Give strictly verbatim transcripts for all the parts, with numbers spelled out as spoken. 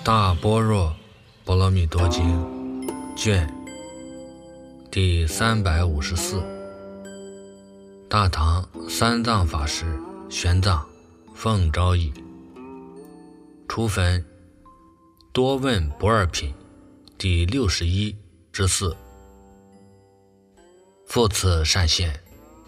大般若波罗蜜多经卷第三百五十四，大唐三藏法师玄奘奉诏译，初分多问不二品第六十一之四。复次善现，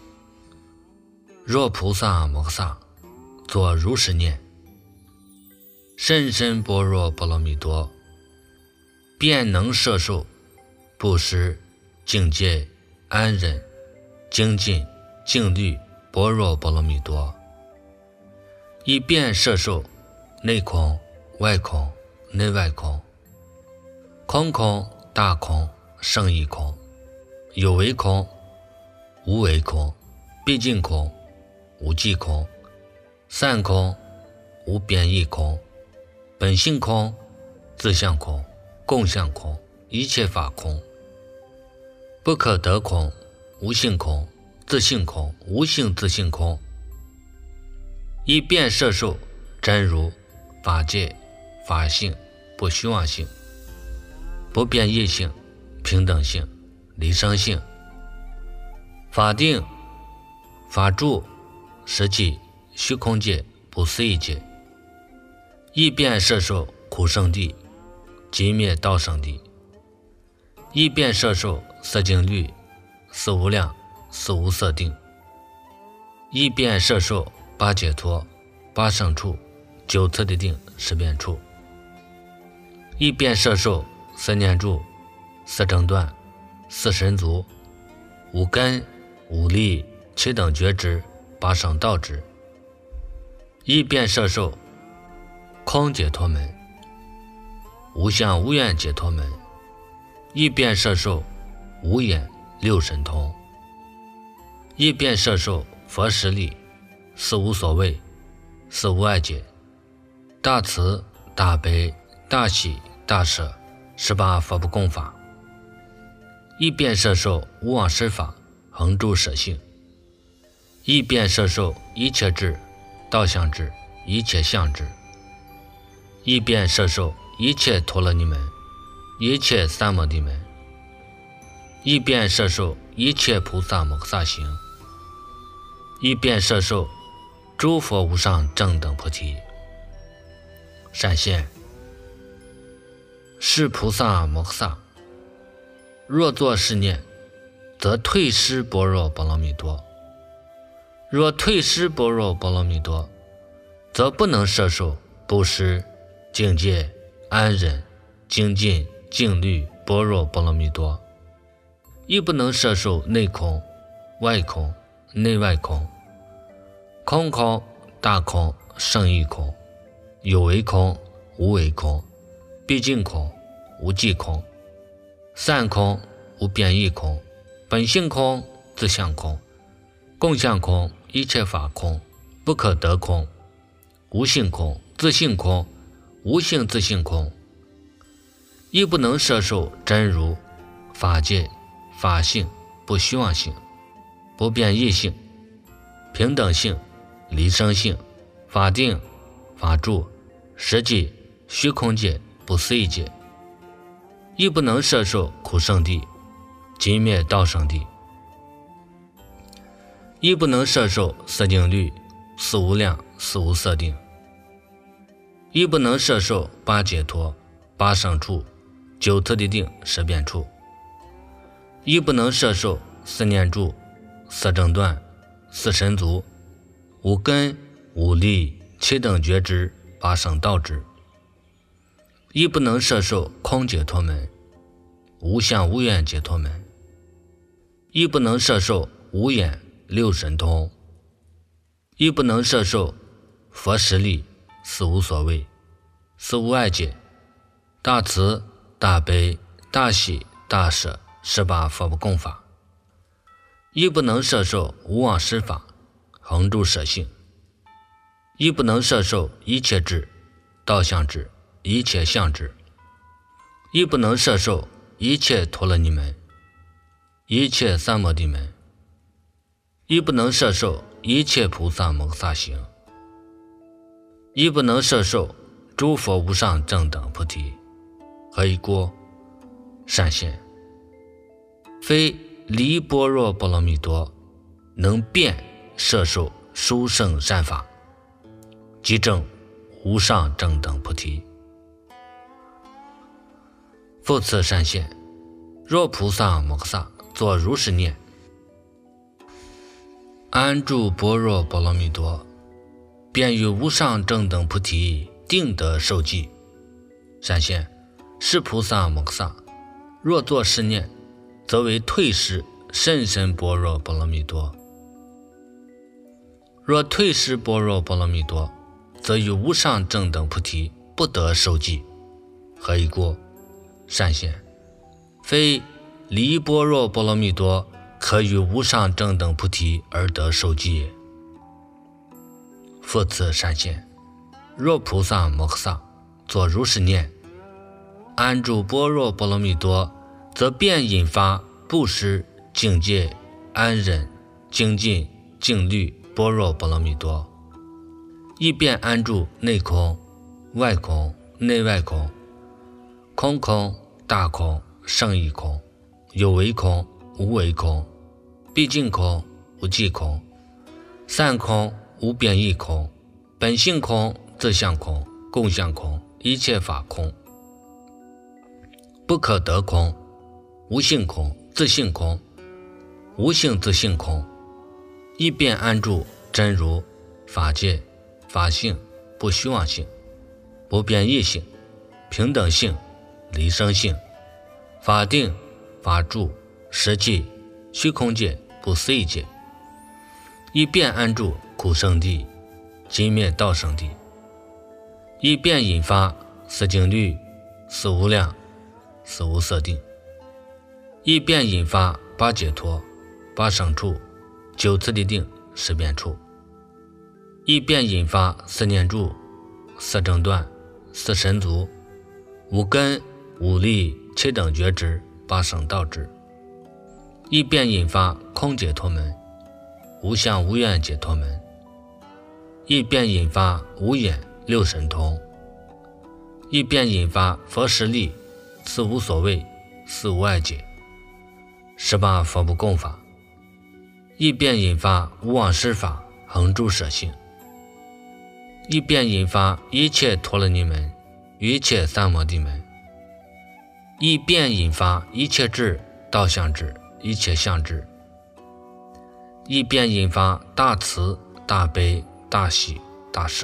若菩萨摩诃萨作如是念：甚深般若波罗蜜多，便能摄受布施、境界、安忍、精进、静虑般若波罗蜜多，以便摄受内空、外空、内外空、空空、大空、胜义空、有为空、无为空、毕竟空、无际空、散空、无边义空、本性空、自相空、共相空、一切法空、不可得空、无性空、自性空、无性自性空，以便摄受真如、法界、法性、不虚妄性、不变异性、平等性、离生性、法定、法住、实际、虚空界、不思议界，以便摄受苦圣地、寂灭道圣地，以便摄受色境律、四无量、四无色定，以便摄受八解脱、八胜处、九次第定、十变处，以便摄受四念住、四正断、四神足、五根、五力、七等觉知、八圣道知，以便摄受空解脱门、无相无愿解脱门，以便摄受无眼六神通，以便摄受佛实力、四无所谓、四无碍解、大慈、大悲、大喜、大舍、十八佛不共法，以便摄受无妄施法、恒住舍性，以便摄受一切智、道相智、一切相智，以便摄受一切陀罗尼门、一切三摩地门，以便摄受一切菩萨摩诃萨行，以便摄受诸佛无上正等菩提。善现，是菩萨摩诃萨若作是念，则退失般若波罗蜜多；若退失般若波罗蜜多，则不能摄受布施、境界、安忍、精进、静虑般若波罗蜜多，亦不能摄受内空、外空、内外空、空空、大空、胜义空、有为空、无为空、毕竟空、无际空、散空、无变异空、本性空、自相空、共相空、一切法空、不可得空、无性空、自性空、无性自性空，亦不能摄受真如、法界、法性、不虚妄性、不变异性、平等性、离生性、法定、法住、实际、虚空界、不思议界，亦不能摄受苦圣地、寂灭道圣地，亦不能摄受色境律、四无量、四无色定，亦不能摄受八解脱、八胜处、九次第定、十变处，亦不能摄受四念住、四正断、四神足、五根、五力、七等觉知、八圣道知，亦不能摄受空解脱门、无相无愿解脱门，亦不能摄受无眼六神通，亦不能摄受佛实力、四无所谓、四无碍解、大慈、大悲、大喜、大舍、十八佛不共法，亦不能摄受无妄施法、恒住舍性，亦不能摄受一切智、道相智、一切相智，亦不能摄受一切陀罗尼门、一切三摩地门，亦不能摄受一切菩萨摩诃萨行，亦不能摄受诸佛无上正等菩提，何以故？善现，非离般若波罗蜜多能遍摄受殊胜善法，即证无上正等菩提。复次善现，若菩萨摩诃萨作如是念：安住般若波罗蜜多，便于无上正等菩提定得受记。善现，是菩萨摩诃萨若作是念，则为退失甚深般若波罗蜜多。若退失般若波罗蜜多，则于无上正等菩提不得受记。何以故？善现，非离般若波罗蜜多可于无上正等菩提而得受记也。复次善现，若菩萨摩诃萨作如是念：安住般若波罗蜜多，则便引发布施、境界、安忍、精进、静虑般若波罗蜜多，亦便安住内空、外空、内外空、空空、大空、胜义空、有为空、无为空、毕竟空、无际空、散空、无变异空、本性空、自相空、共相空、一切法空、不可得空、无性空、自性空、无性自性空，亦便安住真如、法界、法性、不虚妄性、不变异性、平等性、离生性、法定、法住、实际、虚空界、不思议界，亦便安住苦圣地、寂灭道圣地，亦便引发四境律、四无量、四无色定，亦便引发八解脱、八胜处、九次第定、十变处，亦便引发四念住、四正断、四神足、五根、五力、七等觉支、八圣道支，亦便引发空解脱门、无相无愿解脱门，亦便引发无眼六神通，亦便引发佛实力、四无所谓、四无碍解、十八佛不共法，亦便引发无妄施法、恒住舍性，亦便引发一切陀罗尼门、一切三摩地门，亦便引发一切智、道相智、一切相智，亦便引发大慈、大悲、大喜、大舍。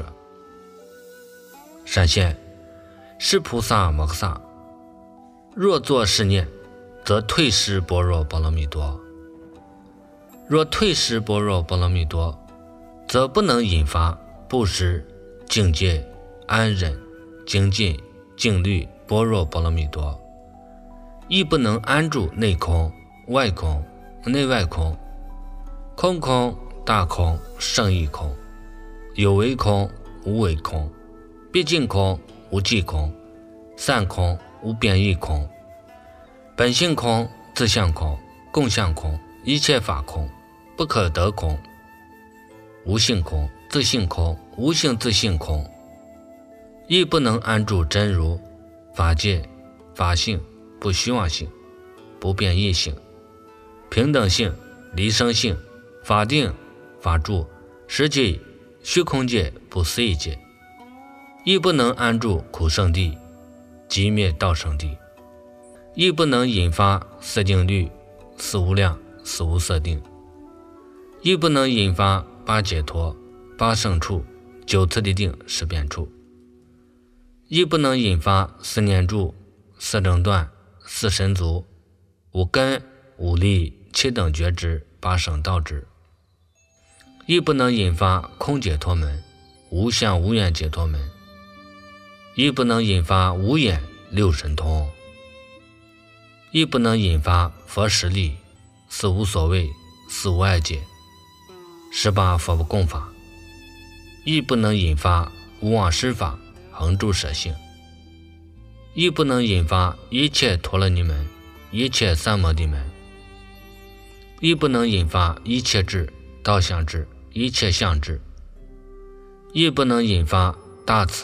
善现，是菩萨摩诃萨若作是念，则退失般若波罗蜜多。若退失般若波罗蜜多，则不能引发布施、境界、安忍、精进、静虑般若波罗蜜多，亦不能安住内空、外空、内外空、空空、大空、胜义空、有为空、无为空、毕竟空、无际空、散空、无变异空、本性空、自相空、共相空、一切法空、不可得空、无性空、自性空、无性自性空，亦不能安住真如、法界、法性、不虚妄性、不变异性、平等性、离生性、法定、法住、实际、虚空界、不思议界，亦不能安住苦圣地、寂灭道圣地，亦不能引发四定律、四无量、四无色定，亦不能引发八解脱、八胜处、九次第定、十变处，亦不能引发四念住、四正断、四神足、五根、五力、七等觉支、八圣道支，亦不能引发空解脱门、无相无愿解脱门，亦不能引发无眼六神通，亦不能引发佛实力、四无所谓、四无碍解、十八佛不共法，亦不能引发无妄施法、恒住舍性，亦不能引发一切陀罗尼门、一切三摩地门，亦不能引发一切智、道相智、一切相智，亦不能引发大慈、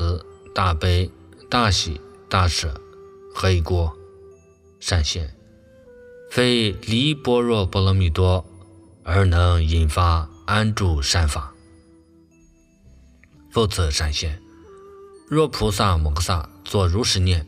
大悲、大喜、大舍，何以故？善现，非离般若波罗蜜多而能引发安住善法。复次善现，若菩萨摩诃萨作如是念：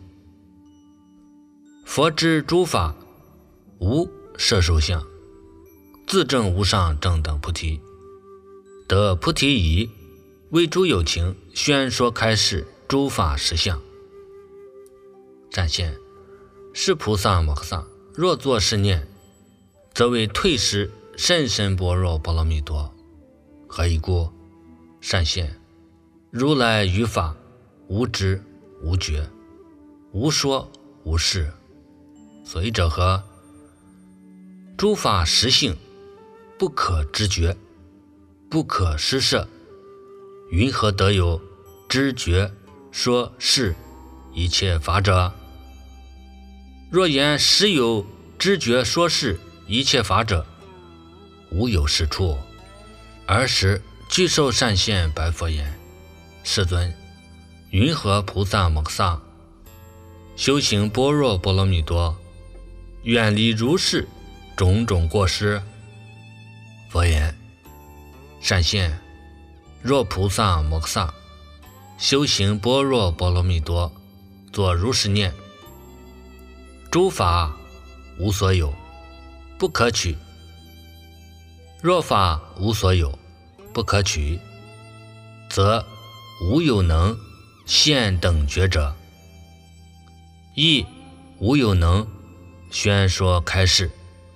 佛之诸法无摄受相，自证无上正等菩提，得菩提已，为诸有情宣说开示诸法实相。善现，是菩萨摩诃萨若作是念，则为退失甚深般若波罗蜜多。何以故？善现，如来于法无知无觉，无说无示，所以者何？诸法实性不可知觉，不可施设，云何得有知觉说示一切法者？若言实有知觉说示一切法者，无有是处。尔时具受善现白佛言：世尊，云何菩萨摩诃萨修行般若波罗蜜多，远离如是种种过失？佛言：善现，若菩萨摩诃萨修行般若波罗蜜多，作如是念：诸法无所有，不可取。若法无所有，不可取，则无有能现等觉者，亦无有能宣说开示。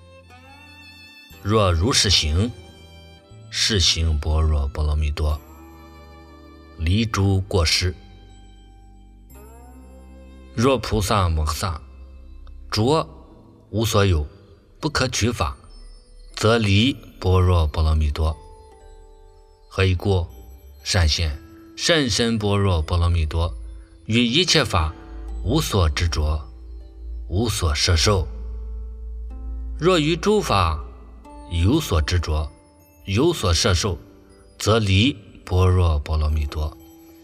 若如是行，是行般若波罗蜜多，离诸过失。若菩萨摩诃萨着无所有，不可取法，则离般若波罗蜜多。何以故？善现，甚深般若波罗蜜多，于一切法无所执着，无所摄受。若于诸法有所执着，有所摄受，则离般若波罗蜜多。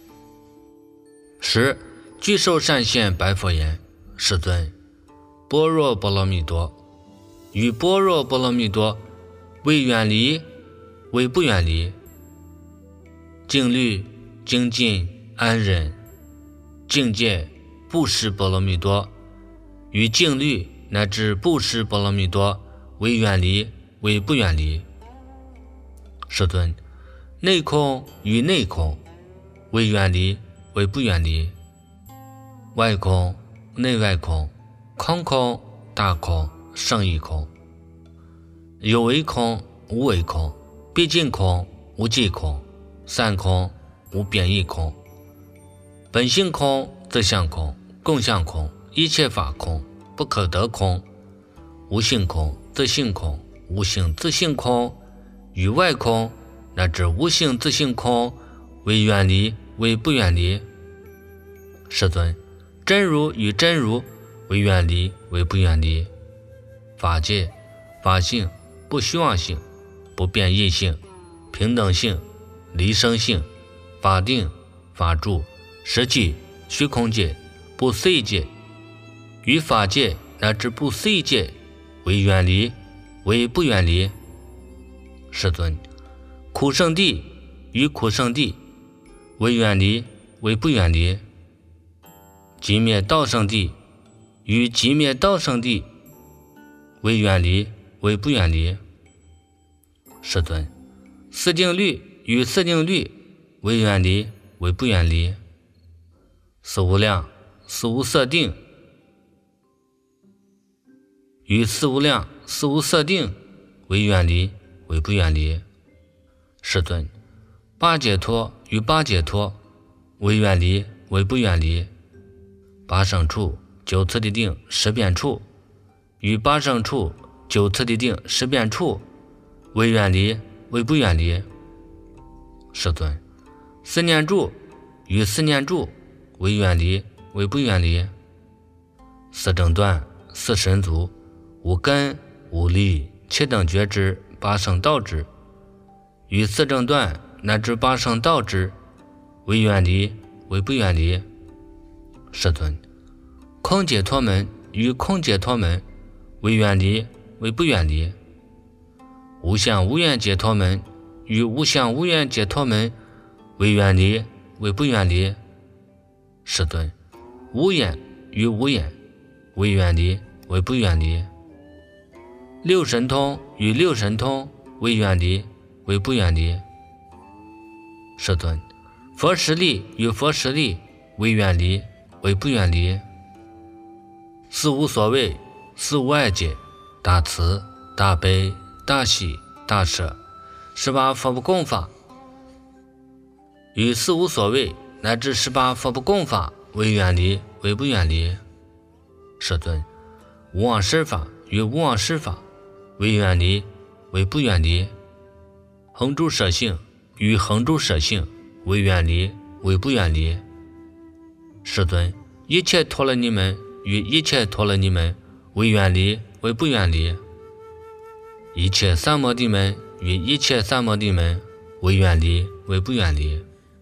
十具受善现白佛言：世尊，般若波罗蜜多与般若波罗蜜多为远离，为不远离？静虑、精进、安忍、境界、布施波罗蜜多与静虑乃至布施波罗蜜多为远离，为不远离？世尊，内空与内空为远离，为不远离？外空、内外空、空空、大空、胜义空，有为空、无为空，毕竟空、无际空，散空、无变异空，本性空、自相空、共相空，一切法空、不可得空，无性空、自性空、无性自性空，与外空乃至无性自性空为远离，为不远离？世尊，真如与真如为远离，为不远离？法界、法性、不虚妄性、不变异性、平等性、离生性、法定、法住、实际、虚空界、不思议界，与法界乃至不思议界为远离，为不远离？世尊，苦圣地与苦圣地为远离，为不远离？极灭道圣地与极灭道圣地为远离，为不远离？世尊，四定律与四定律为远离，为不远离？四无量、四无色定与四无量、四无色定为远离，为不远离？世尊，八解脱与八解脱为远离，为不远离？八胜处、九次第定、十变处与八胜处、九次第定、十变处为远离，为不远离？世尊，四念住与四念住为远离，为不远离？四正断、四神足、五根、五力、七等觉知、八圣道知与四正断乃至八圣道知为远离，为不远离？ 世尊，空解脱门与空解脱门为远离为不远离？无相无愿解脱门与无相无愿解脱门为远离为不远离？世尊，无眼与无眼为远离为不远离？六神通与六神通为远离为不远离？世尊，佛实力与佛实力为远离为不远离？四无所谓，四无碍解，大慈大悲大喜大舍十八佛不共法与四无所谓乃至十八佛不共法为远离为不远离？世尊，无妄施法与无妄施法为远离为不远离？恒诸舍性与恒诸舍性为远离为不远离？世尊，一切陀罗尼门与一切陀罗尼门为远离为不远离？一切三摩地门与一切三摩地门为远离为不远离？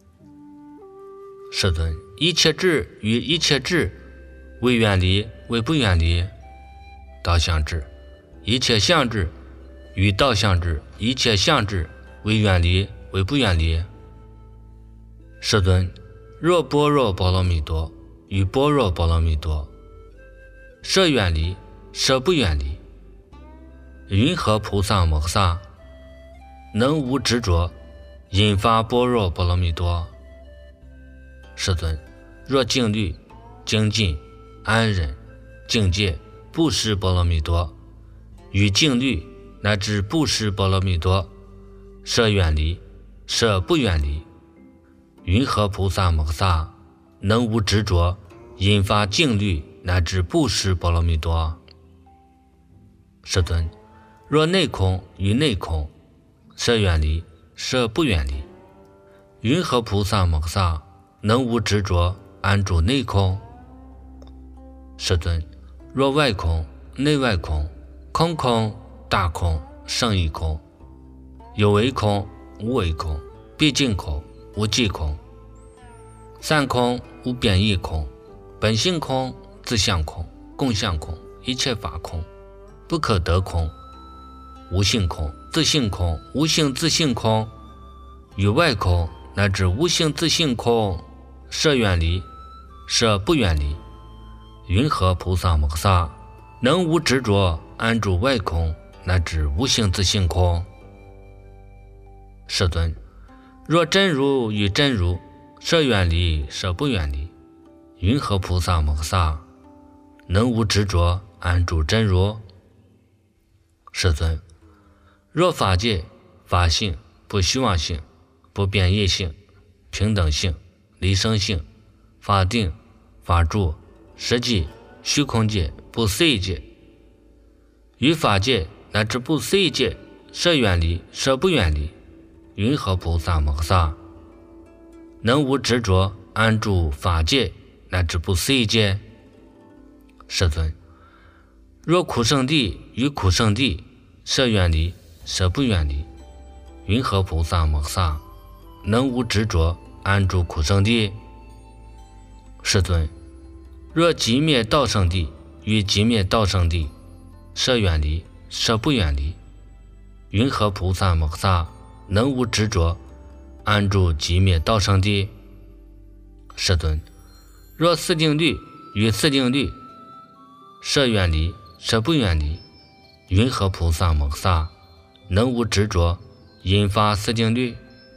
世尊，一切智与一切智为远离为不远离？道相智，一切相智与道相智一切相智为远离为不远离？世尊，若般若波罗蜜多与般若波罗蜜多设远离设不远离？云何菩萨摩诃萨能无执着引发般若波罗蜜多？世尊，若静虑精进安忍境界布施波罗蜜多与静虑乃至布施波罗蜜多设远离设不远离？云何菩萨摩诃萨能无执着引发静虑乃至布施波罗蜜多？世尊，若内空与内空设远离设不远离？云何菩萨摩诃萨能无执着安住内空？世尊，若外空内外空空空大空胜义空有为空无为空毕竟空无际空散空无变异空本性空自相空共相空一切法空不可得空无性空自性空无性自性空与外空乃至无性自性空设远离设不远离？云何菩萨摩诃萨能无执着安住外空乃至无性自性空？世尊，若真如与真如设远离设不远离？云何菩萨摩诃萨能无执着安住真如？世尊，若法界法性不虚妄性不变异性平等性离生性法定法住实际虚空界不思议界与法界乃至不思议界设远离设不远离？云何菩萨摩诃萨能无执着安住法界乃至不思议界？世尊，若苦圣地与苦圣地设远离设不远离？云何菩萨摩诃萨能无执着安住苦圣地？世尊，若极灭道圣地与极灭道圣地设远离设不远离？云何菩萨摩诃萨能无执着安住极灭道圣地？世尊，若四定律与四定律设远离设不远离？云何菩萨摩诃萨能无执着引发四定律？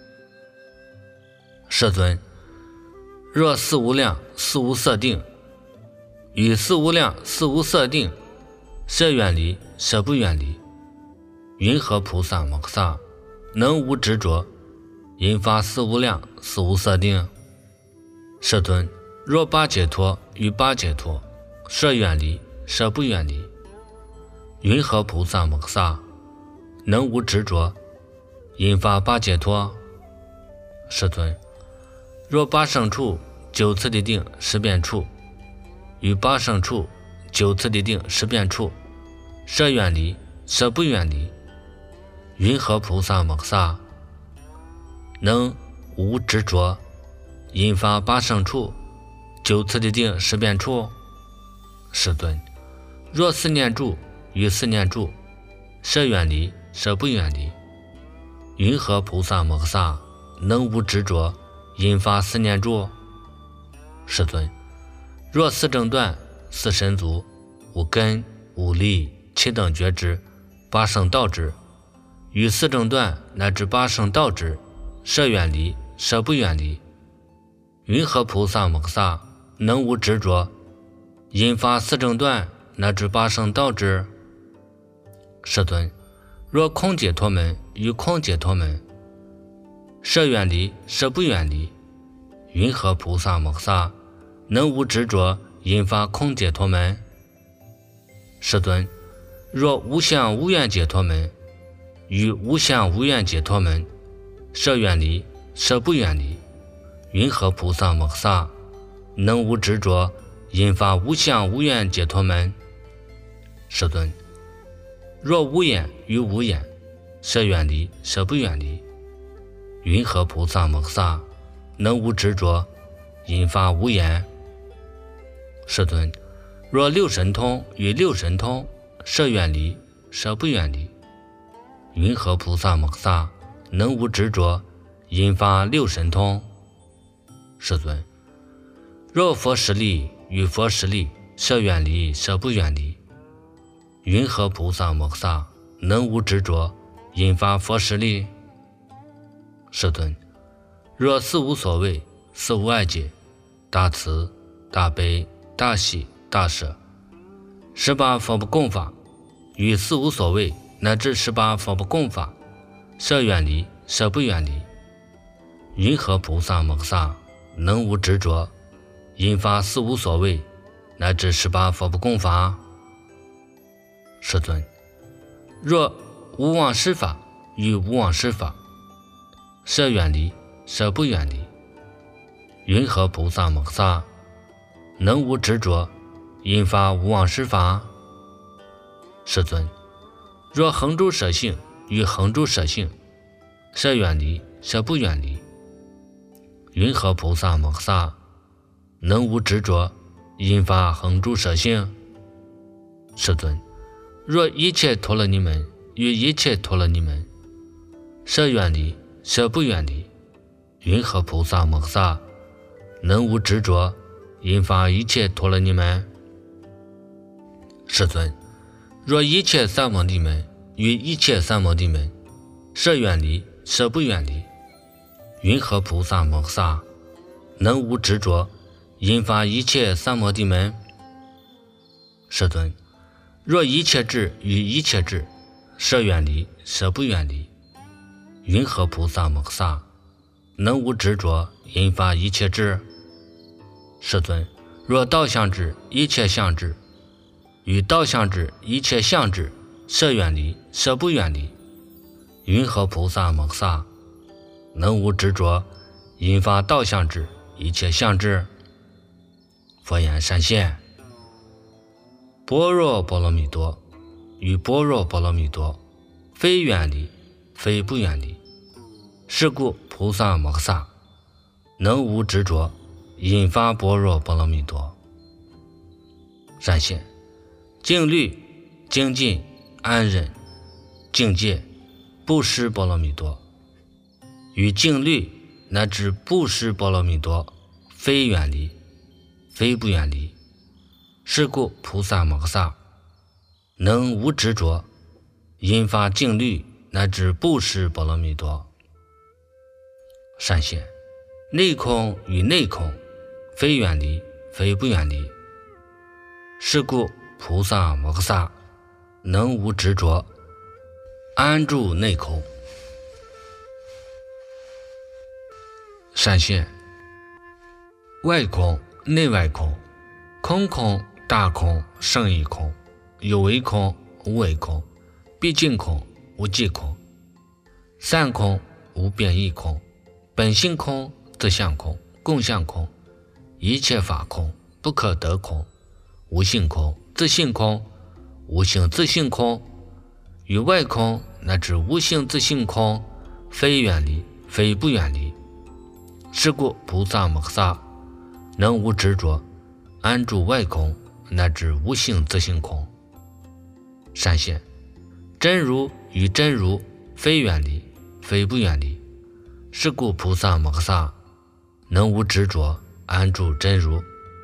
世尊，若四无量四无色定与四无量四无色定设远离设不远离？云何菩萨摩诃萨能无执着引发四无量四无色定？世尊，若八解脱与八解脱设远离设不远离？云何菩萨摩诃萨能无执着引发八解脱？世尊，若八胜处九次第定十变处与八胜处九次第定十变处设远离设不远离？云何菩萨摩诃萨能无执着引发八胜处九次的定识变处。世尊，若思念住与思念住，舍远离，舍不远离，云何菩萨摩诃萨能无执着引发思念住？世尊，若四正断、四神足、五根、五力、七等觉知、八圣道知，与四正断乃至八圣道知，舍远离，舍不远离，云何菩萨摩诃萨能无执着引发四正断乃至八圣道知？世尊，若空解脱门与空解脱门，舍远离，舍不远离，云何菩萨摩诃萨能无执着引发空解脱门？世尊，若无相无愿解脱门与无相无愿解脱门，舍远离，舍不远离，云何菩萨摩诃萨能无执着引发无相无愿解脱门？世尊，若无眼与无眼，舍远离，舍不远离，云何菩萨摩诃萨能无执着引发无眼？世尊，若六神通与六神通，舍远离，舍不远离，云何菩萨摩诃萨能无执着引发六神通？世尊，若佛实力与佛实力，舍远离，舍不远离，云何菩萨摩诃萨能无执着引发佛实力？世尊，若四无所谓，四无碍解，大慈大悲大喜大舍，十八佛不共法与四无所谓乃至十八佛不共法，舍远离，舍不远离，云何菩萨摩诃萨能无执着引发四无所谓乃至十八佛不共法？世尊，若无忘失法与无忘失法，舍远离，舍不远离，云何菩萨摩诃萨能无执着引发无忘失法？世尊，若恒诸舍性与恒诸舍性，舍远离，舍不远离，云何菩萨摩诃萨能无执着引发恒诸舍性？世尊，若一切陀罗尼门与一切陀罗尼门，舍远离，舍不远离，云何菩萨摩诃萨能无执着引发一切陀罗尼门？世尊，若一切三摩地门与一切三摩地门，舍远离，舍不远离，云何菩萨摩诃萨能无执着引发一切三摩地门？世尊，若一切智与一切智，舍远离，舍不远离，云何菩萨摩诃萨能无执着引发一切智？世尊，若道相智一切相智与道相智一切相智，舍远离，舍不远离，云何菩萨摩诃萨能无执着引发道相智一切相智？佛言：善现，般若波罗蜜多与般若波罗蜜多，非远离，非不远离，是故菩萨摩诃萨能无执着引发般若波罗蜜多。善现，静虑、精进、安忍、境界、布施波罗蜜多，与静虑乃至布施波罗蜜多，非远离，非不远离，是故菩萨摩诃萨能无执着引发静虑乃至布施波罗蜜多。善现，内空与内空，非远离，非不远离，是故菩萨摩诃萨能无执着安住内空。善现，外空、内外空，空空、大空、胜义空，有为空、无为空，毕竟空、无际空，散空、无变异空，本性空、自相空、共相空，一切法空、不可得空，无性空、自性空、无性自性空，与外空乃至无性自性空，非远离，非不远离，是故菩萨摩诃萨能无执着，安住外空，乃至无性自性空。善现，真如与真如，非远离，非不远离。是故菩萨摩诃萨能无执着，安住真如。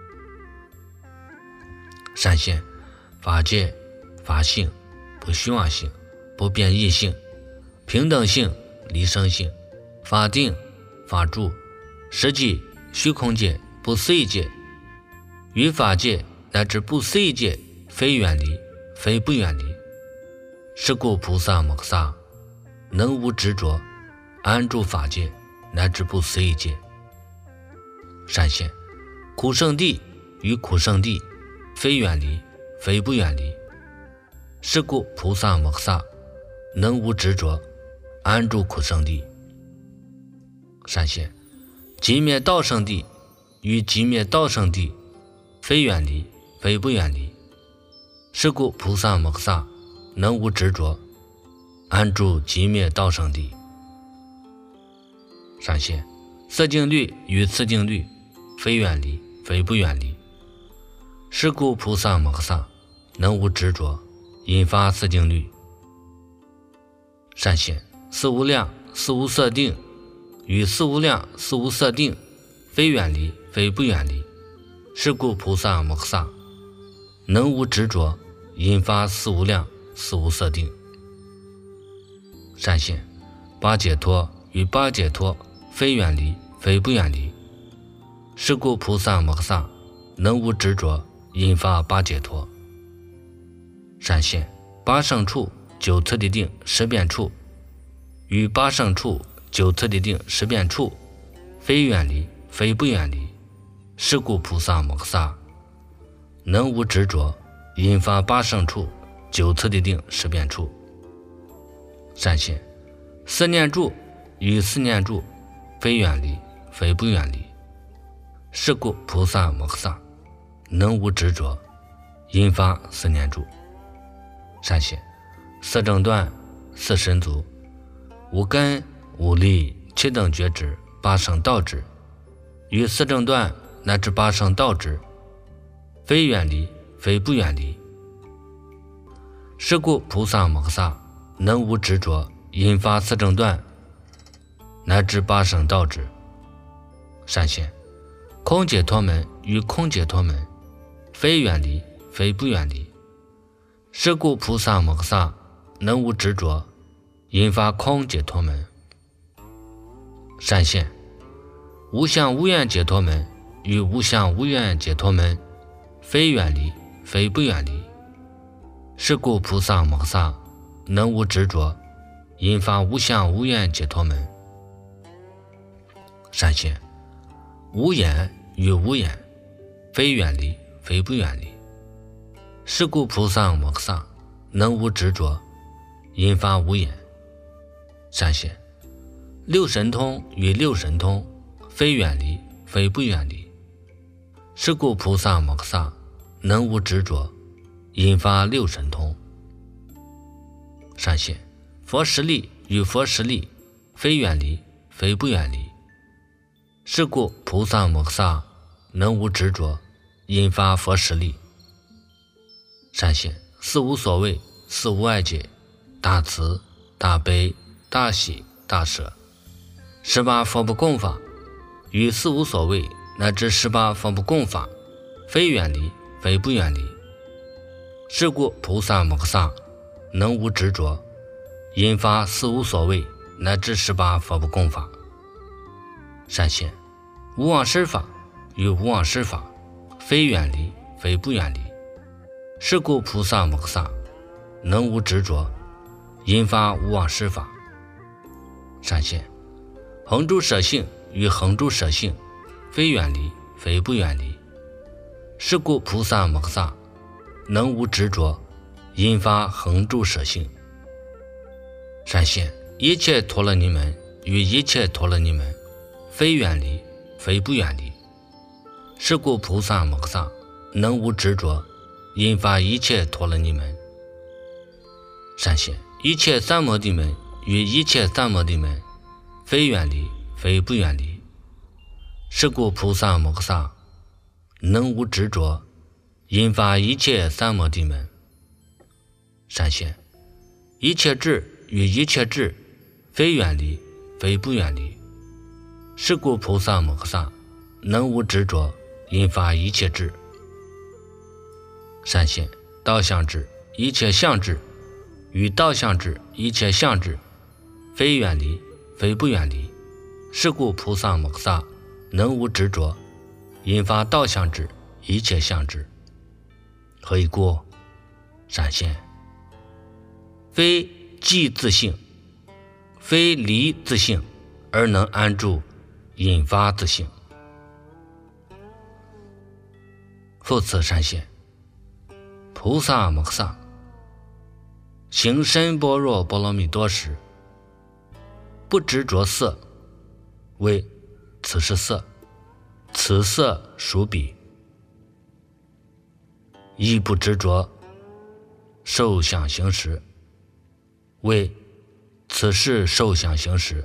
善现，法界、法性、不虚妄性、不变异性、平等性、离生性、法定、法住、实际、虚空界、不思议界，于法界乃至不思议界，非远离，非不远离。是故菩萨摩诃萨能无执着，安住法界乃至不思议界。善现，苦圣地与苦圣地，非远离，非不远离。是故菩萨摩诃萨能无执着，安住苦圣地。善现，寂灭道圣地与寂灭道圣地，非远离，非不远离。是故菩萨摩诃萨能无执着，安住寂灭道圣地。善现，色净律与次净律，非远离，非不远离。是故菩萨摩诃萨能无执着，引发色净律。善现，四无量、四无色定与四无量、四无色定，非远离，非不远离。是故菩萨摩诃萨能无执着，引发四无量、四无色定。善现，八解脱与八解脱，非远离，非不远离。是故菩萨摩诃萨能无执着，引发八解脱。善现，八胜处、九次第定、十遍处与八胜处、九次第定、十遍处，非远离，非不远离。是故菩萨摩诃萨能无执着，引发八胜处、九次第定、十遍处。善现，四念住与四念住，非远离，非不远离。是故菩萨摩诃萨能无执着，引发四念住。善现，四正断、四神足、无根、无力、七等觉知、八圣道智与四正断乃至八圣道智，非远离，非不远离。是故菩萨摩诃萨能无执着，引发四正断乃至八圣道智。善现，空解脱门与空解脱门，非远离，非不远离。是故菩萨摩诃萨能无执着，引发空解脱门。善现，无相无愿解脱门与无相无愿解脱门，非远离，非不远离。是故菩萨摩诃萨能无执着，引发无相无愿解脱门。善现，无眼与无眼，非远离，非不远离。是故菩萨摩诃萨能无执着，引发无眼。善现，六神通与六神通，非远离，非不远离。是故菩萨摩诃萨能无执着，引发六神通。善现，佛实力与佛实力，非远离，非不远离。是故菩萨摩诃萨能无执着，引发佛实力。善现，四无所谓、四无碍解、大慈、大悲、大喜、大舍，十八佛不共法与四无所谓乃至十八佛不共法，非远离，非不远离。是故菩萨摩诃萨能无执着，引发四无所谓乃至十八佛不共法。善现，无妄施法与无妄施法，非远离，非不远离。是故菩萨摩诃萨能无执着，引发无妄施法。善现，恒诸舍性与恒诸舍性，非远离，非不远离。是故菩萨摩诃萨能无执着，引发恒诸舍性。善现，一切陀罗尼门与一切陀罗尼门，非远离，非不远离。是故菩萨摩诃萨能无执着，引发一切陀罗尼门。善现，一切三摩地门与一切三摩地门，非远离，非不远离。是故菩萨摩诃萨能无执着，引发一切三摩地门。闪现一切智与一切智，非远离，非不远离。是故菩萨摩诃萨能无执着，引发一切智。闪现道相智，一切相智与道相智，一切相智，非远离，非不远离。是故菩萨摩诃萨能无执着，引发道相智，一切相智。何以故？闪现非即自性，非离自性，而能安住引发自性。复次闪现菩萨摩诃萨行深般若波罗蜜多时，不执着色，为此是色，此色属彼；亦不执着受想行识，为此是受想行识，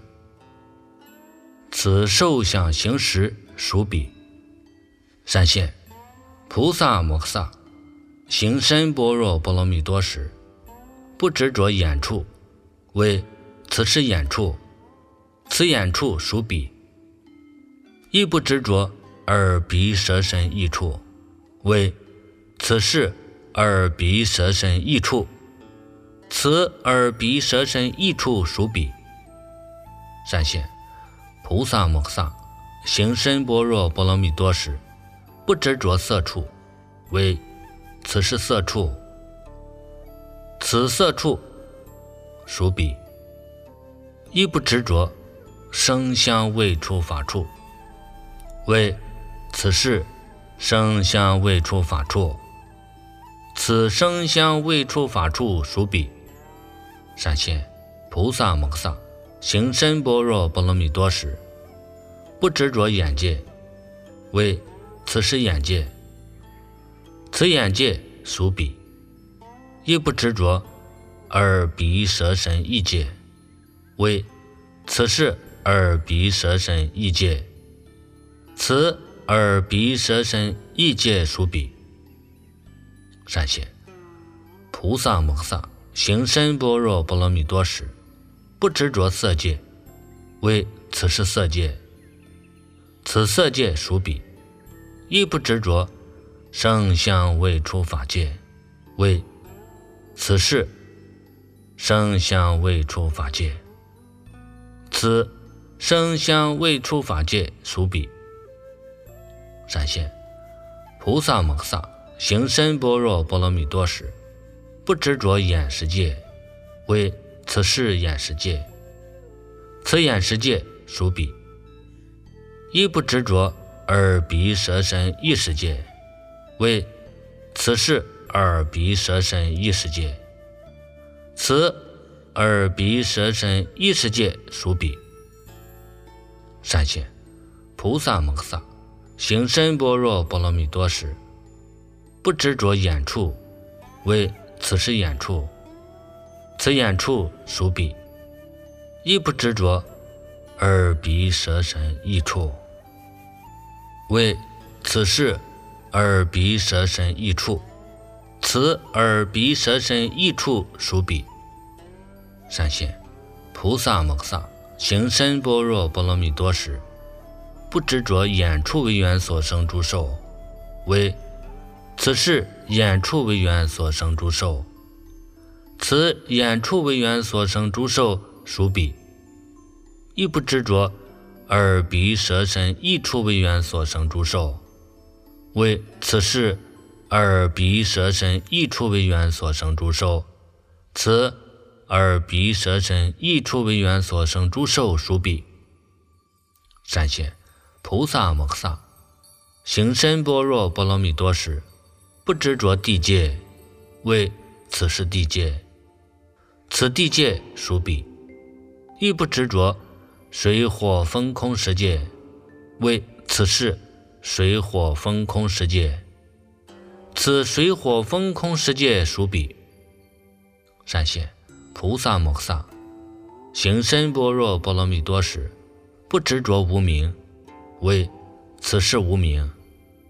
此受想行识属彼。闪现菩萨摩诃萨行深般若波罗蜜多时，不执着眼处，为此是眼处，此眼处属彼；亦不执着耳鼻舌身意处，为此是耳鼻舌身意处，此耳鼻舌身意处属彼。闪现菩萨摩诃萨行深般若波罗蜜多时，不执着色处，为此是色处，此色处属彼；亦不执着声香味触法处，为此是声香味触法处，此声香味触法处属彼。闪现菩萨摩诃萨行深般若波罗蜜多时，不执着眼界，为此是眼界，此眼界属彼；亦不执着耳鼻舌身意界，为此是耳鼻舌身意界，此耳鼻舌身意界属彼。闪现菩萨摩诃萨行深般若波罗蜜多时，不执着色界，为此是色界，此色界属彼；亦不执着声香味触法界，为此是声香味触法界，此声香味触法界属彼。闪现菩萨摩诃萨行深般若波罗蜜多时，不执着眼识界，为此是眼识界，此眼识界属彼；亦不执着耳鼻舌身意识界，为此是耳鼻舌身意识界，此耳鼻舌身意识界属彼。闪现菩萨摩诃萨行深般若波罗蜜多时，不执着眼处，为此是眼处，此眼处属彼；亦不执着耳鼻舌身意处，为此是耳鼻舌身意处，此耳鼻舌身意处属彼。闪现菩萨摩诃萨行深般若波罗蜜多时，不执着眼处为缘所生诸受，为此是眼处为缘所生诸受，此眼处为缘所生诸受属彼；亦不执着耳鼻舌身意处为缘所生诸受，为此是耳鼻舌身意处为缘所生诸受，此耳鼻舌身意处为缘所生诸受属彼。闪现菩萨摩诃萨行深般若波罗蜜多时，不执着地界，为此是地界，此地界属彼；亦不执着水火风空十界，为此是水火风空十界，此水火风空十界属彼。闪现菩萨摩诃萨行深般若波罗蜜多时，不执着无明，为此是无明，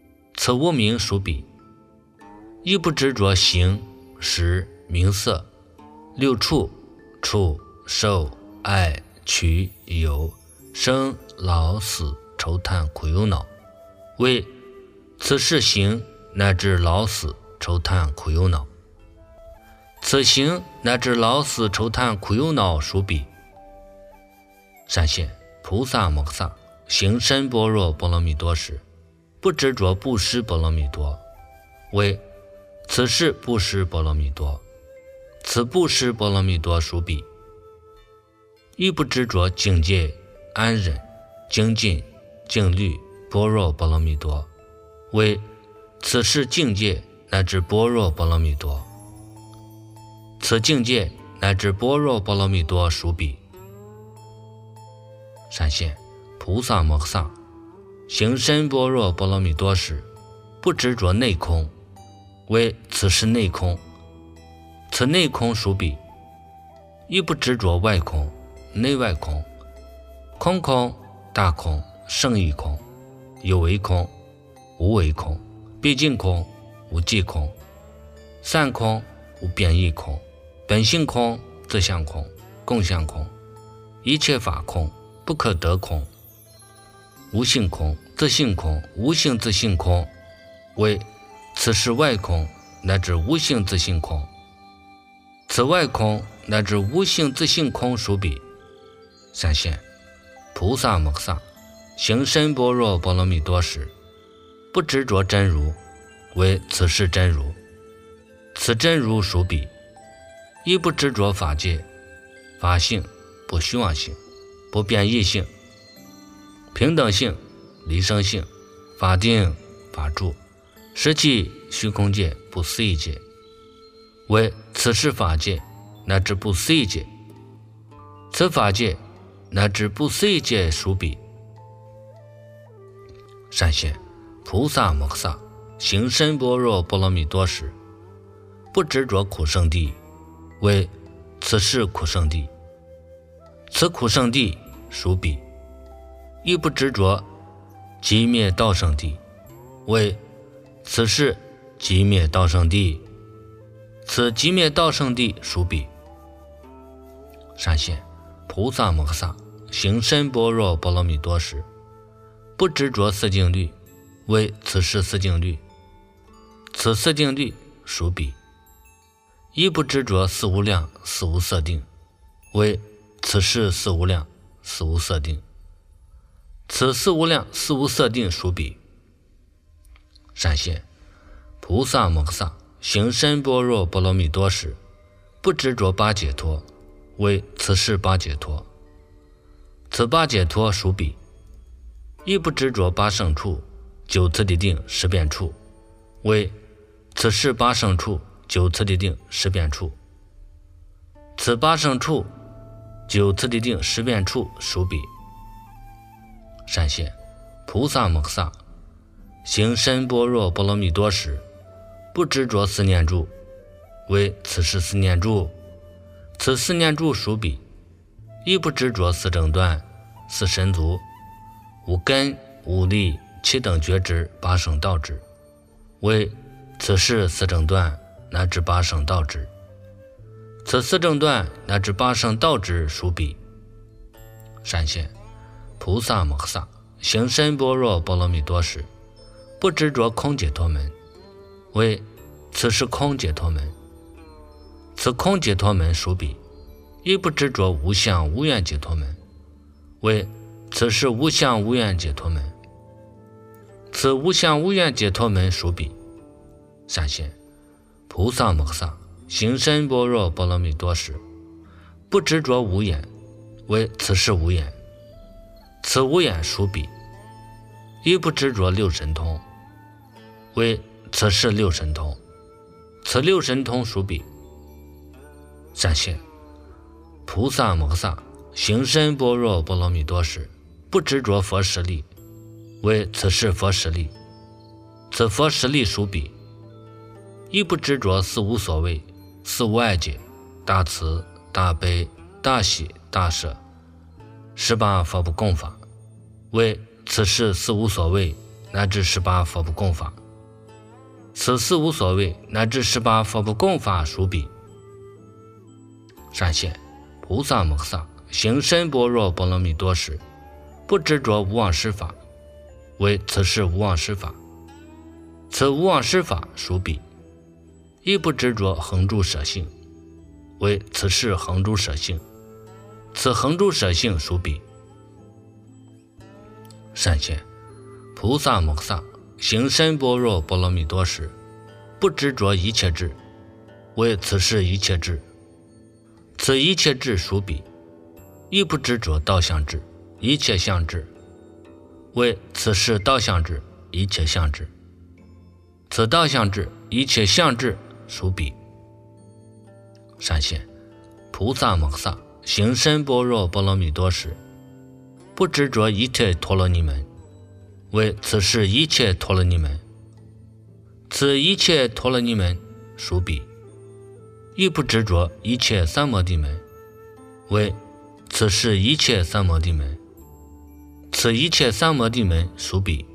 此无名属彼，亦不执着形、识、名色、六处、触、受、爱、取、有、生、老、死、愁叹、苦、忧、恼，为此是行乃至老死愁叹苦忧恼。此行乃至老死愁叹苦忧恼属彼。闪现菩萨摩诃萨行深般若波罗蜜多时，不执着布施波罗蜜多，为此是布施波罗蜜多。此布施波罗蜜多属彼。亦不执着境界、安忍、精进、静虑、般若波罗蜜多，为此是境界乃至般若波罗蜜多。此境界乃至般若波罗蜜多属彼。闪现菩萨摩诃萨行深般若波罗蜜多时，不执着内空，为此是内空。此内空属彼。亦不执着外空、内外空，空空、大空、胜义空、有为空、无为空、毕竟空、无际空、散空、无变异空、本性空、自相空、共相空、一切法空、不可得空、无性空、自性空、无性自性空，为此是外空乃至无性自性空。此外空乃至无性自性空属彼。闪现菩萨摩诃萨行深般若波罗蜜多时，不执着真如，为此是真如。此真如属彼。亦不执着法界、法性、不虚妄性、不变异性、平等性、离生性、法定、法住、实际、虚空界、不思议界，为此是法界乃至不思议界。此法界乃至不思议界属彼。闪现菩萨摩诃萨行深般若波罗蜜多时，不执着苦圣地，为此是苦圣地。此苦圣地属彼。亦不执着寂灭道圣地，为此是寂灭道圣地。此寂灭道圣地属彼。闪现菩萨摩诃萨行深般若波罗蜜多时，不执着四境律，为此是四境律。此四境律属彼。亦不执着四无量、四无色定，为此是四无量、四无色定。此四无量、四无色定属彼。闪现菩萨摩诃萨行深般若波罗蜜多时，不执着八解脱，为此是八解脱。此八解脱属彼。亦不执着八胜处、九次第定、十变处，为此是八胜处、九次第定、十变处。此八胜处、九次第定、十变处属彼。闪现菩萨摩诃萨行深般若波罗蜜多时，不执着四念住，为此是四念住。此四念住属彼。亦不执着四正断、四神足、无根、无力、七等觉知、八圣道支，为此是四正断乃至八圣道支。此四正断乃至八圣道支属彼。闪现菩萨摩诃萨行深般若波罗蜜多时，不执着空解脱门，为此是空解脱门。此空解脱门属彼。亦不执着无相无愿解脱门，为此是无相无愿解脱门。此无相无愿解脱门属彼。闪现菩萨摩诃萨行深般若波罗蜜多时，不执着无眼，为此是无眼。此无眼属彼。亦不执着六神通，为此是六神通。此六神通属彼。闪现菩萨摩诃萨行深般若波罗蜜多时，不执着佛实力，为此是佛实力。此佛实力属彼。亦不执着四无所谓、四无碍解、大慈、大悲、大喜、大舍、十八佛不共法，为此是四无所谓乃至十八佛不共法。 此四无所谓，乃至十八佛不共法殊比。善现菩萨摩诃萨行深般若波罗蜜多时，不执着无妄施法，为此是无妄施法。此无妄施法殊比，亦不执着恒住舍性，为此是恒住舍性。此恒住舍性殊比。善现菩萨摩诃萨行深般若波罗蜜多时，不执着一切智，为此是一切智。此一切智殊比，亦不执着道相智、一切相智，为此是道相智、一切相智。此道相智、一切相智殊比。善现菩萨摩诃萨行深般若波罗蜜多时，不执着一切陀罗尼门，为此是一切陀罗尼门。此一切陀罗尼门殊比，亦不执着一切三摩地门，为此是一切三摩地门。此一切三摩地门殊比。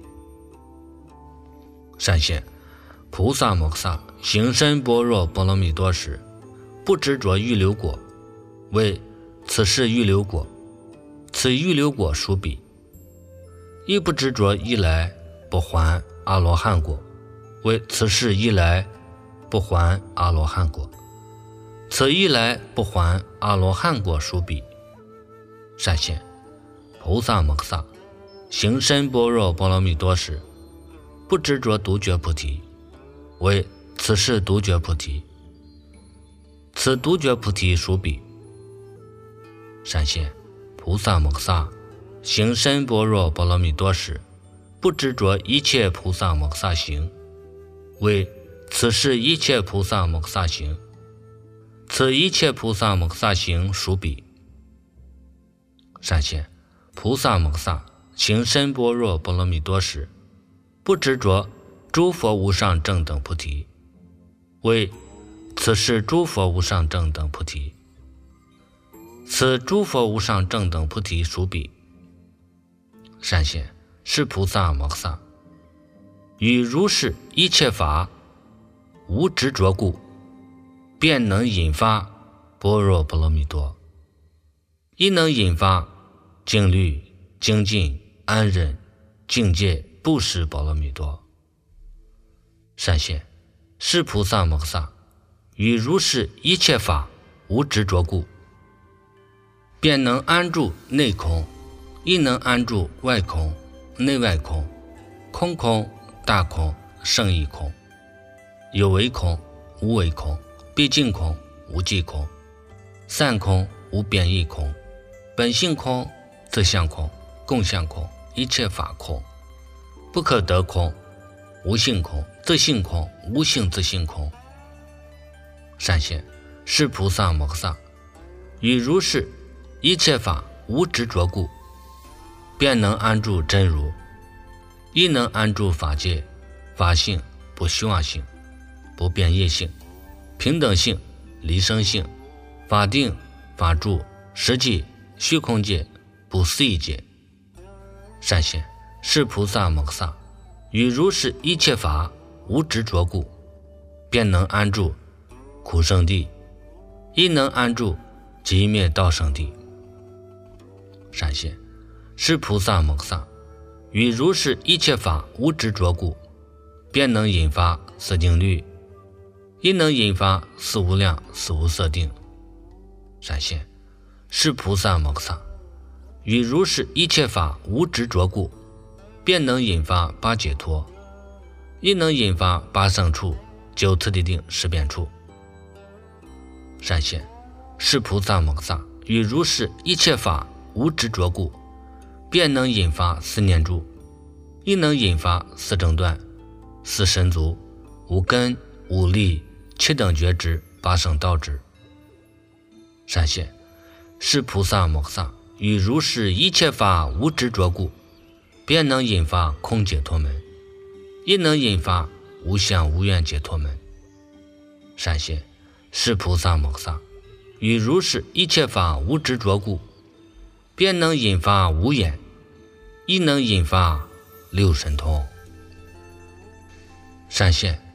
善现菩萨摩诃萨行深般若波罗蜜多时，不执着预流果，为此是预流果。此预流果殊比，亦不执着一来不还阿罗汉果，为此是一来不还阿罗汉果。此一来不还阿罗汉果殊比。善现菩萨摩诃萨行深般若波罗蜜多时，不执着独觉菩提，为此是独觉菩提。此独觉菩提殊比。善现菩萨摩诃萨行深般若波罗蜜多时，不执着一切菩萨摩诃萨行，为此是一切菩萨摩诃萨行。此一切菩萨摩诃萨行殊比。善现菩萨摩诃萨行深般若波罗蜜多时，不执着诸佛无上正等菩提，为此是诸佛无上正等菩提。此诸佛无上正等菩提殊比。善现是菩萨摩诃萨与如是一切法无执着故，便能引发般若波罗蜜多，亦能引发静虑、精进、安忍、境界、布施波罗蜜多。善现是菩萨摩诃萨与如是一切法无执着故，便能安住内空，亦能安住外空、内外空、空空、大空、胜义空、有为空、无为空、毕竟空、无际空、散空、无变异空、本性空、自相空、共相空、一切法空、不可得空、无性空、自性空、无性自性空。善现是菩萨摩诃萨与如是一切法无执着故，便能安住真如，亦能安住法界、法性、不虚妄性、不变异性、平等性、离生性、法定、法住、实际、虚空界、不思议界。善现是菩萨摩诃萨与如是一切法无执着故，便能安住苦圣地，亦能安住极灭道圣地。善现是菩萨摩诃萨与如是一切法无执着故，便能引发四定律，亦能引发四无量、四无色定。善现是菩萨摩诃萨与如是一切法无执着故，便能引发八解脱，亦能引发八胜处、九次第定、十遍处。善现是菩萨摩诃萨与如是一切法无执着故，便能引发四念住，亦能引发四正断、四神足、五根、五力、七等觉知、八圣道知。善现是菩萨摩诃萨与如是一切法无执着故，便能引发空解脱门，亦能引发无相无愿解脱门。善现是菩萨摩诃萨与如是一切法无执着故，便能引发无眼，亦能引发六神通。善现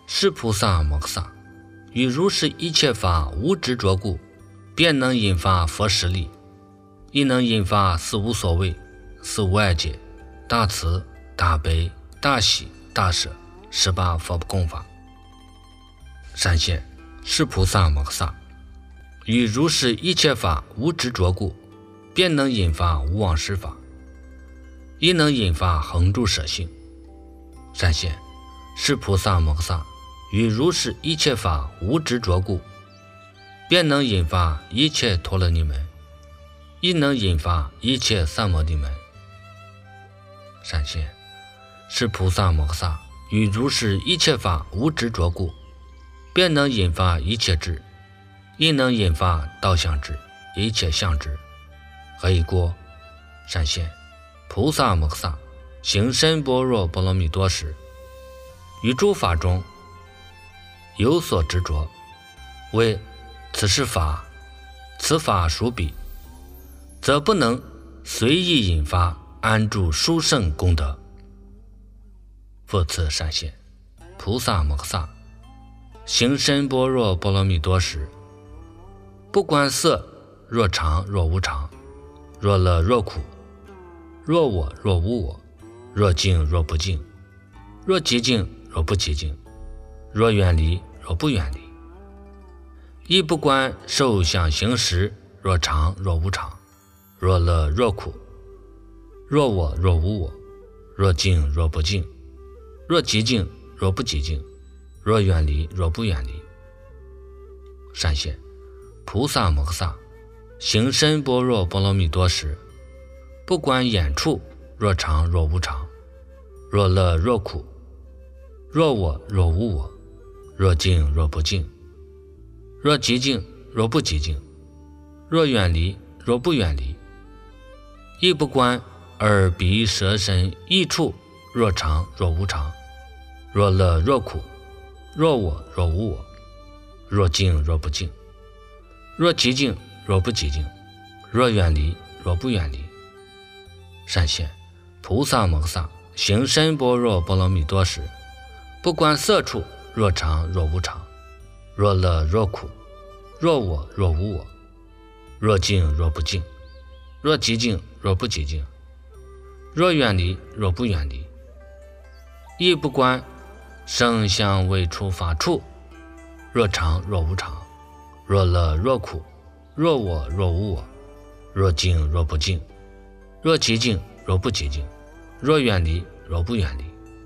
是菩萨摩诃萨于如是一切法无执着故，便能引发佛实力，亦能引发四无所谓、四无碍解、大慈、大悲、大喜、大舍十八佛供法。闪现是菩萨摩诃萨于如是一切法无执着故，便能引发无妄施法，亦能引发恒住舍性。闪现是菩萨摩诃萨于如是一切法无执着故，便能引发一切陀罗尼门，亦能引发一切三摩地门。闪现是菩萨摩诃萨于如是一切法无执着故，便能引发一切智，亦能引发道相智、一切相智。何以故？闪现菩萨摩诃萨行深般若波罗蜜多时，于诸法中有所执着，为此是法，此法属彼，则不能随意引发安住殊胜功德。复次闪现菩萨摩诃萨行深般若波罗蜜多时，不观色若常若无常，若乐若苦，若我若无我，若净若不净，若极净若不极净，若远离若不远离，亦不观受想行识若常若无常，若乐若苦，若我若无我，若净若不净，若极净若不极净，若远离若不远离。闪现菩萨摩诃萨行深般若波罗蜜多时，不观眼处若常若无常，若乐若苦，若我若无我，若净若不净，若极净若不极净，若远离若不远离，亦不观耳鼻舌身意处若常若无常，若乐若苦，若我若无我，若净若不净，若极净若不极净，若远离若不远离。闪现菩萨摩诃萨行深般若波罗蜜多时，不观色处若常若无常，若乐若苦，若我若无我，若净若不净，若极净若不极净，若远离若不远离，亦不观声香味触法处若常若无常，若乐若苦，若我若无我，若净若不净，若极净若不极净，若远离若不远离。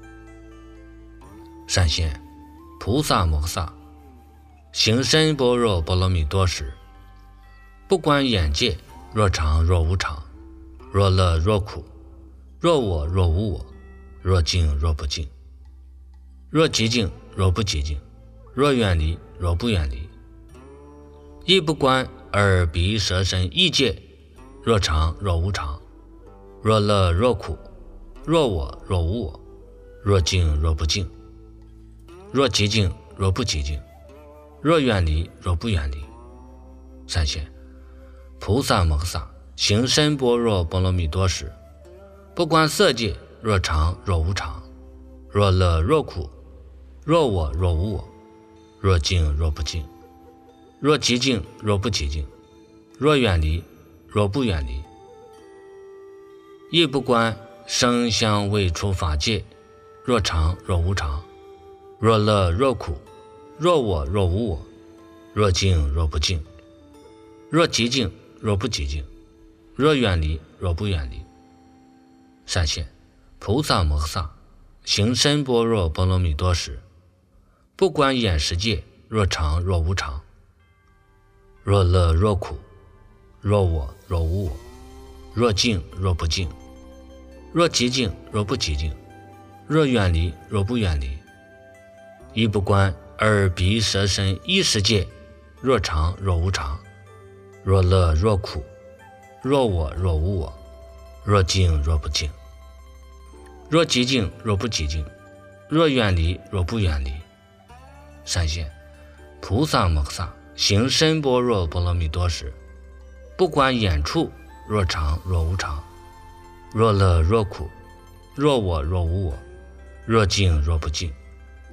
闪现菩萨摩诃萨行深般若波罗蜜多时，不观眼界若常若无常，若乐若苦，若我若无我，若净若不净，若极净若不极净，若远离若不远离，亦不观耳鼻舌身意界若常若无常，若乐若苦，若我若无我，若净若不净，若极净若不极净，若远离若不远离。闪现菩萨摩诃萨行深般若波罗蜜多时，不观色界若常若无常，若乐若苦，若我若无我，若净若不净，若极净若不极净，若远离若不远离，亦不观声香味触法界若常若无常，若乐若苦，若我若无我，若净若不净，若极净若不极净，若远离若不远离。闪现菩萨摩诃萨行深般若波罗蜜多时，不观眼识界若常若无常，若乐若苦，若我若无我，若净若不净，若极净若不极净，若远离若不远离，亦不观耳鼻舌身意识界若常若无常，若乐若苦，若我若无我，若净若不净，若极净若不极净，若远离若不远离。闪现菩萨摩诃萨行深般若波罗蜜多时，不观眼处若常若无常，若乐若苦，若我若无我，若净若不净，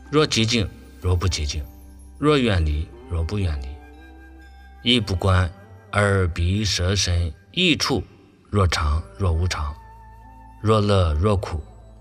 若寂静，若不寂静；若远离，若不远离。亦不观耳鼻舌身意处，若常若无常，若乐若苦，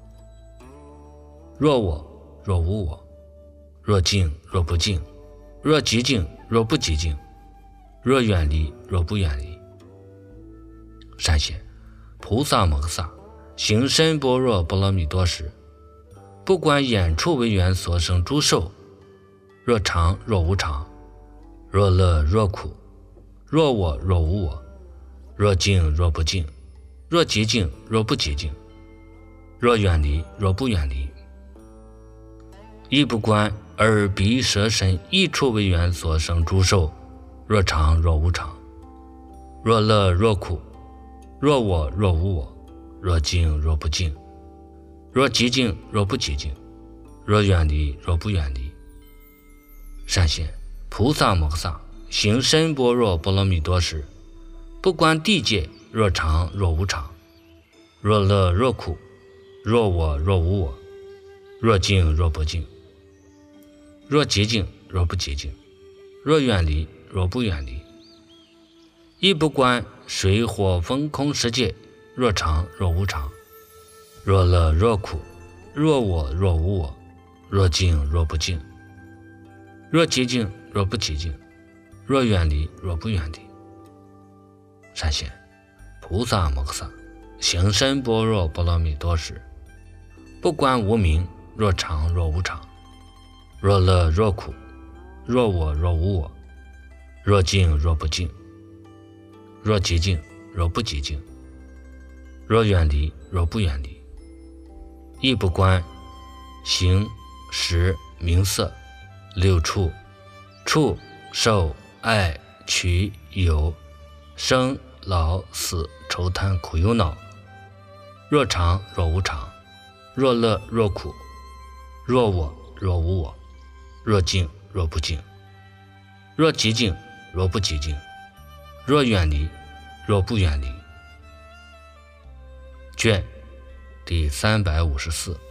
若我若无我，若静若不静，若寂静若不寂静，若远离若不远离。善显菩萨摩诃萨行深般若波罗蜜多时，不观眼处为缘所生诸受，若常若无常，若乐若苦，若我若无我，若静若不静，若寂静若不寂静，若远离若不远离。亦不观耳鼻舌身意处为缘所生诸受，若常若无常，若乐若苦，若我若无我，若静若不静，若寂静若不寂静，若远离若不远离。善显菩萨摩诃萨行深般若波罗蜜多时，不观地界若常若无常，若乐若苦，若我若无我，若静若不静，若寂静若不寂静，若远离若不远离。亦不观水火风空世界若常若无常，若乐若苦，若我若无我，若静若不静，若寂静若不寂静，若远离若不远离。善显菩萨摩诃萨行深般若波罗蜜多时，不观无明若常若无常，若乐若苦，若我若无我，若静若不静，若寂静若不寂静，若远离若不远离。亦不观形识名色六处触受爱取有生老死愁贪苦忧恼，若常若无常，若乐若苦，若我若无我，若静若不静，若寂静若不寂静，若远离若不远离。卷第三百五十四。